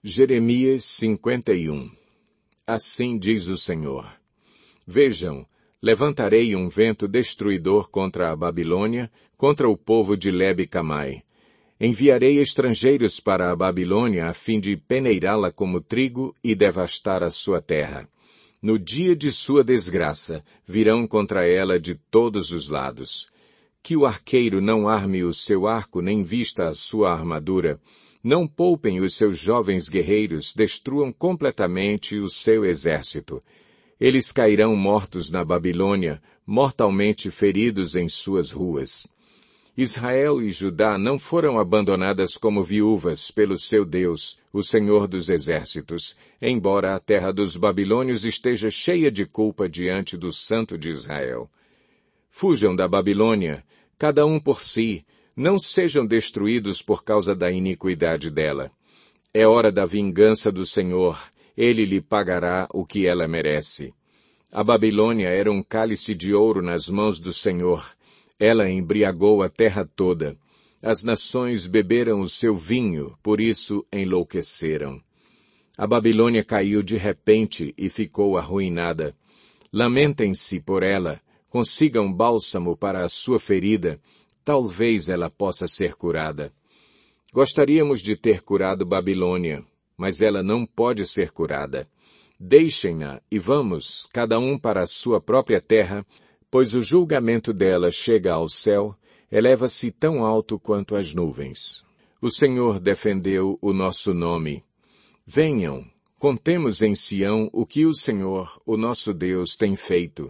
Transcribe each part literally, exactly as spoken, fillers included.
Jeremias cinquenta e um. Assim diz o Senhor. Vejam, levantarei um vento destruidor contra a Babilônia, contra o povo de Lebe-Camai. Enviarei estrangeiros para a Babilônia a fim de peneirá-la como trigo e devastar a sua terra. No dia de sua desgraça, virão contra ela de todos os lados. Que o arqueiro não arme o seu arco nem vista a sua armadura. Não poupem os seus jovens guerreiros, destruam completamente o seu exército. Eles cairão mortos na Babilônia, mortalmente feridos em suas ruas. Israel e Judá não foram abandonadas como viúvas pelo seu Deus, o Senhor dos Exércitos, embora a terra dos babilônios esteja cheia de culpa diante do Santo de Israel. Fujam da Babilônia, cada um por si, não sejam destruídos por causa da iniquidade dela. É hora da vingança do Senhor, ele lhe pagará o que ela merece. A Babilônia era um cálice de ouro nas mãos do Senhor. Ela embriagou a terra toda. As nações beberam o seu vinho, por isso enlouqueceram. A Babilônia caiu de repente e ficou arruinada. Lamentem-se por ela, consigam bálsamo para a sua ferida, talvez ela possa ser curada. Gostaríamos de ter curado Babilônia, mas ela não pode ser curada. Deixem-na e vamos, cada um para a sua própria terra, pois o julgamento dela chega ao céu, eleva-se tão alto quanto as nuvens. O Senhor defendeu o nosso nome. Venham, contemos em Sião o que o Senhor, o nosso Deus, tem feito.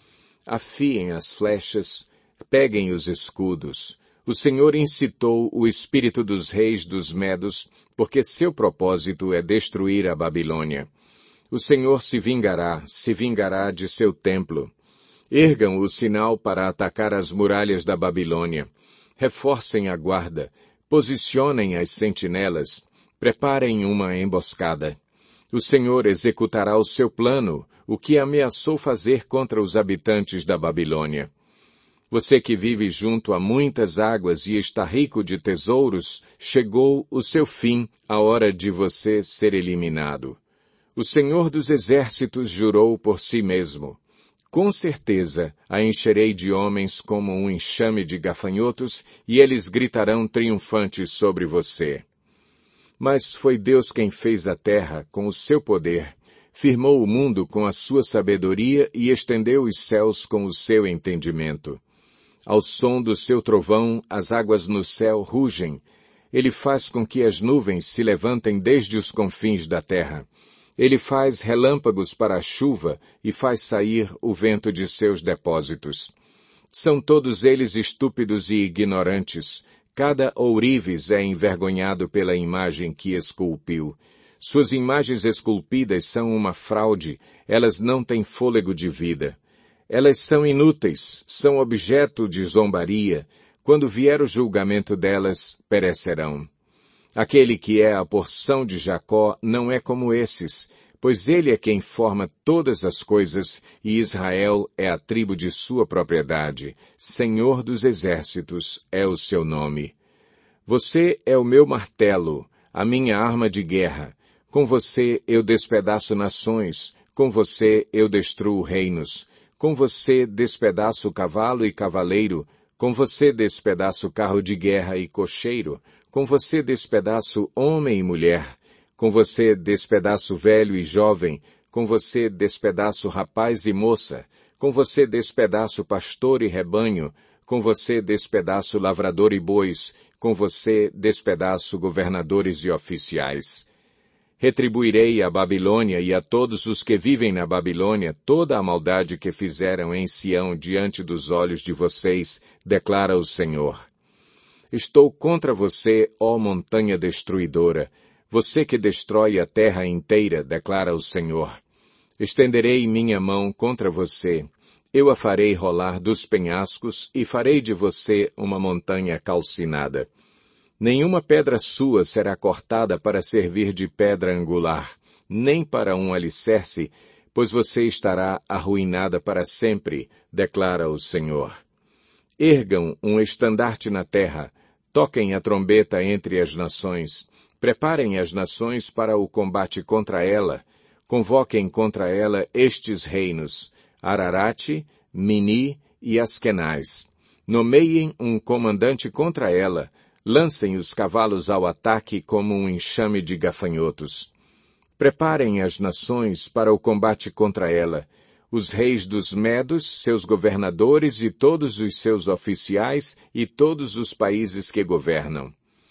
Afiem as flechas, peguem os escudos. O Senhor incitou o espírito dos reis dos Medos, porque seu propósito é destruir a Babilônia. O Senhor se vingará, se vingará de seu templo. Ergam o sinal para atacar as muralhas da Babilônia. Reforcem a guarda, posicionem as sentinelas, preparem uma emboscada. O Senhor executará o seu plano, o que ameaçou fazer contra os habitantes da Babilônia. Você que vive junto a muitas águas e está rico de tesouros, chegou o seu fim, a hora de você ser eliminado. O Senhor dos Exércitos jurou por si mesmo. Com certeza a encherei de homens como um enxame de gafanhotos, e eles gritarão triunfantes sobre você. Mas foi Deus quem fez a terra com o seu poder, firmou o mundo com a sua sabedoria e estendeu os céus com o seu entendimento. Ao som do seu trovão, as águas no céu rugem. Ele faz com que as nuvens se levantem desde os confins da terra. Ele faz relâmpagos para a chuva e faz sair o vento de seus depósitos. São todos eles estúpidos e ignorantes. Cada ourives é envergonhado pela imagem que esculpiu. Suas imagens esculpidas são uma fraude, elas não têm fôlego de vida. Elas são inúteis, são objeto de zombaria. Quando vier o julgamento delas, perecerão. Aquele que é a porção de Jacó não é como esses, pois ele é quem forma todas as coisas, e Israel é a tribo de sua propriedade. Senhor dos Exércitos é o seu nome. Você é o meu martelo, a minha arma de guerra. Com você eu despedaço nações, com você eu destruo reinos. Com você despedaço cavalo e cavaleiro, com você despedaço carro de guerra e cocheiro, com você despedaço homem e mulher, com você despedaço velho e jovem, com você despedaço rapaz e moça, com você despedaço pastor e rebanho, com você despedaço lavrador e bois, com você despedaço governadores e oficiais. Retribuirei à Babilônia e a todos os que vivem na Babilônia toda a maldade que fizeram em Sião diante dos olhos de vocês, declara o Senhor. Estou contra você, ó montanha destruidora, você que destrói a terra inteira, declara o Senhor. Estenderei minha mão contra você, eu a farei rolar dos penhascos e farei de você uma montanha calcinada. Nenhuma pedra sua será cortada para servir de pedra angular, nem para um alicerce, pois você estará arruinada para sempre, declara o Senhor. Ergam um estandarte na terra, toquem a trombeta entre as nações, Preparem as nações para o combate contra ela, convoquem contra ela estes reinos, Ararate, Mini e Askenaz. Nomeiem um comandante contra ela, lancem os cavalos ao ataque como um enxame de gafanhotos. Preparem as nações para o combate contra ela, os reis dos Medos, seus governadores e todos os seus oficiais e todos os países que governam.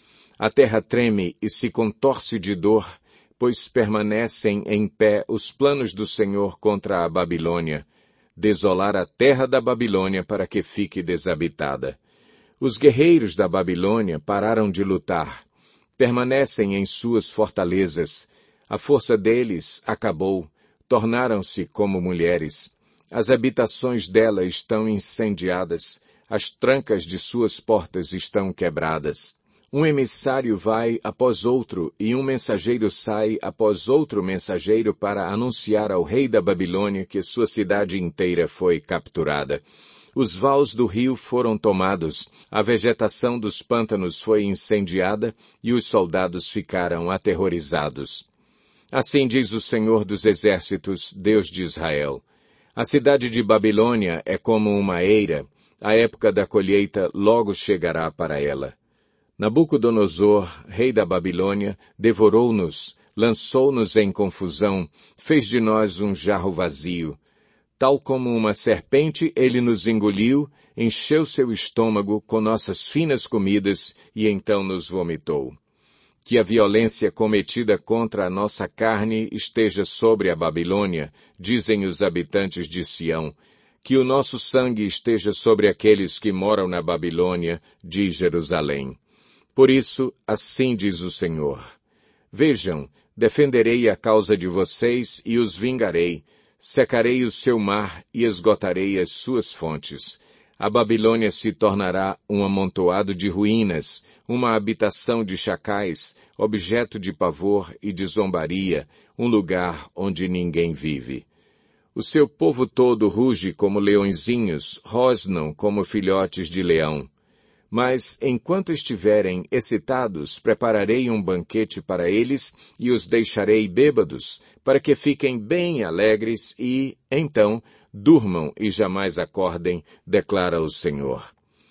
A terra treme e se contorce de dor, pois permanecem em pé os planos do Senhor contra a Babilônia, desolar a terra da Babilônia para que fique desabitada. Os guerreiros da Babilônia pararam de lutar, permanecem em suas fortalezas. A força deles acabou, tornaram-se como mulheres. As habitações dela estão incendiadas, as trancas de suas portas estão quebradas. Um emissário vai após outro, e um mensageiro sai após outro mensageiro para anunciar ao rei da Babilônia que sua cidade inteira foi capturada. Os vales do rio foram tomados, a vegetação dos pântanos foi incendiada e os soldados ficaram aterrorizados. Assim diz o Senhor dos Exércitos, Deus de Israel. A cidade de Babilônia é como uma eira, a época da colheita logo chegará para ela. Nabucodonosor, rei da Babilônia, devorou-nos, lançou-nos em confusão, fez de nós um jarro vazio. Tal como uma serpente, ele nos engoliu, encheu seu estômago com nossas finas comidas e então nos vomitou. Que a violência cometida contra a nossa carne esteja sobre a Babilônia, dizem os habitantes de Sião. Que o nosso sangue esteja sobre aqueles que moram na Babilônia, diz Jerusalém. Por isso, assim diz o Senhor. Vejam, defenderei a causa de vocês e os vingarei. Secarei o seu mar e esgotarei as suas fontes. A Babilônia se tornará um amontoado de ruínas, uma habitação de chacais, objeto de pavor e de zombaria, um lugar onde ninguém vive. O seu povo todo ruge como leõezinhos, rosnam como filhotes de leão. Mas, enquanto estiverem excitados, prepararei um banquete para eles e os deixarei bêbados, para que fiquem bem alegres e, então, durmam e jamais acordem, declara o Senhor.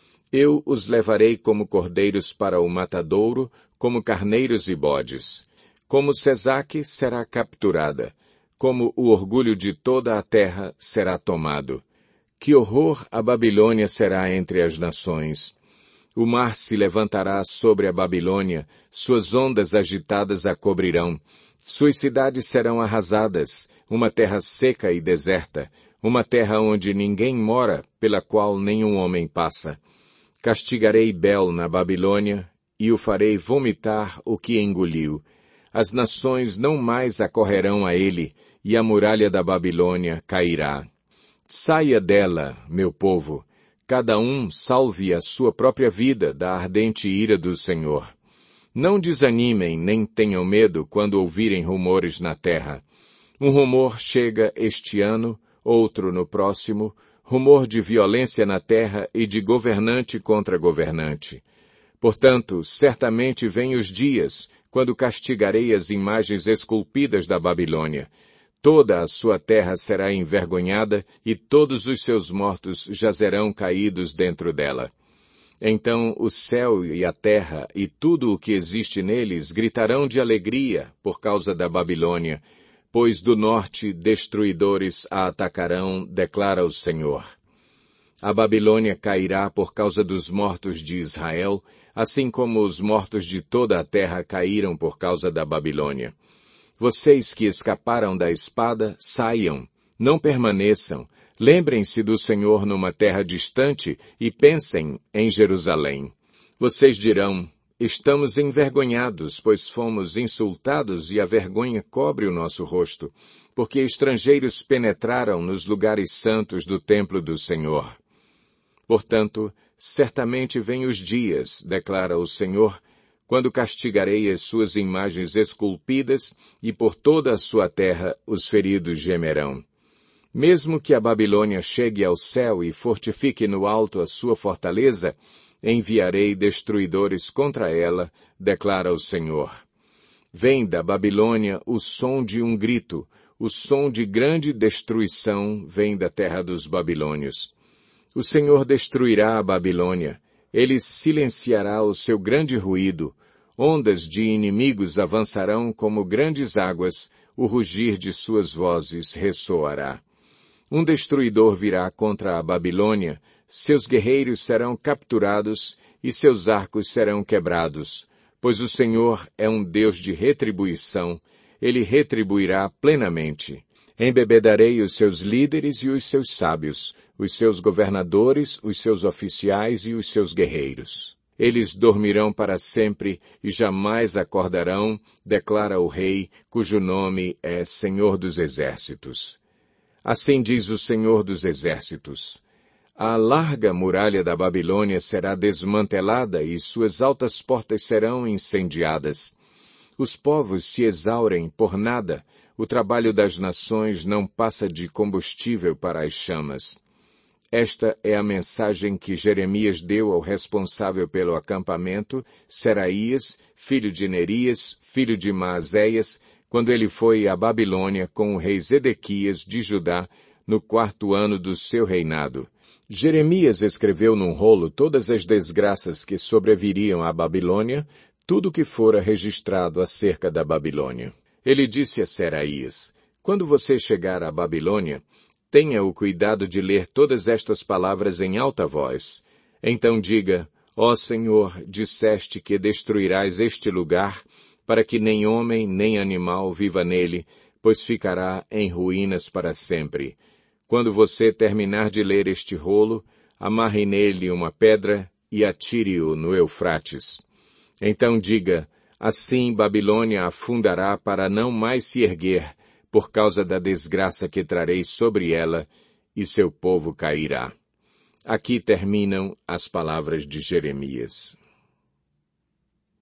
Eu os levarei como cordeiros para o matadouro, como carneiros e bodes. Como Sesaque será capturada, como o orgulho de toda a terra será tomado. Que horror a Babilônia será entre as nações! O mar se levantará sobre a Babilônia, suas ondas agitadas a cobrirão. Suas cidades serão arrasadas, uma terra seca e deserta, uma terra onde ninguém mora, pela qual nenhum homem passa. Castigarei Bel na Babilônia, e o farei vomitar o que engoliu. As nações não mais acorrerão a ele, e a muralha da Babilônia cairá. Saia dela, meu povo. Cada um salve a sua própria vida da ardente ira do Senhor. Não desanimem nem tenham medo quando ouvirem rumores na terra. Um rumor chega este ano, outro no próximo, rumor de violência na terra e de governante contra governante. Portanto, certamente vêm os dias quando castigarei as imagens esculpidas da Babilônia. Toda a sua terra será envergonhada e todos os seus mortos jazerão caídos dentro dela. Então o céu e a terra e tudo o que existe neles gritarão de alegria por causa da Babilônia, pois do norte destruidores a atacarão, declara o Senhor. A Babilônia cairá por causa dos mortos de Israel, assim como os mortos de toda a terra caíram por causa da Babilônia. Vocês que escaparam da espada, saiam, não permaneçam, lembrem-se do Senhor numa terra distante e pensem em Jerusalém. Vocês dirão, estamos envergonhados, pois fomos insultados e a vergonha cobre o nosso rosto, porque estrangeiros penetraram nos lugares santos do templo do Senhor. Portanto, certamente vêm os dias, declara o Senhor, quando castigarei as suas imagens esculpidas, e por toda a sua terra os feridos gemerão. Mesmo que a Babilônia chegue ao céu e fortifique no alto a sua fortaleza, enviarei destruidores contra ela, declara o Senhor. Vem da Babilônia o som de um grito, o som de grande destruição vem da terra dos babilônios. O Senhor destruirá a Babilônia, ele silenciará o seu grande ruído, ondas de inimigos avançarão como grandes águas, o rugir de suas vozes ressoará. Um destruidor virá contra a Babilônia, seus guerreiros serão capturados e seus arcos serão quebrados, pois o Senhor é um Deus de retribuição, ele retribuirá plenamente. Embebedarei os seus líderes e os seus sábios, os seus governadores, os seus oficiais e os seus guerreiros. Eles dormirão para sempre e jamais acordarão, declara o Rei, cujo nome é Senhor dos Exércitos. Assim diz o Senhor dos Exércitos: a larga muralha da Babilônia será desmantelada e suas altas portas serão incendiadas. Os povos se exaurem por nada, o trabalho das nações não passa de combustível para as chamas. Esta é a mensagem que Jeremias deu ao responsável pelo acampamento, Seraías, filho de Nerias, filho de Maazéias, quando ele foi à Babilônia com o rei Zedequias de Judá, no quarto ano do seu reinado. Jeremias escreveu num rolo todas as desgraças que sobreviriam à Babilônia, tudo o que fora registrado acerca da Babilônia. Ele disse a Seraías: quando você chegar à Babilônia, tenha o cuidado de ler todas estas palavras em alta voz. Então diga: ó Senhor, disseste que destruirás este lugar, para que nem homem nem animal viva nele, pois ficará em ruínas para sempre. Quando você terminar de ler este rolo, amarre nele uma pedra e atire-o no Eufrates. Então diga: assim Babilônia afundará para não mais se erguer, por causa da desgraça que trarei sobre ela, e seu povo cairá. Aqui terminam as palavras de Jeremias.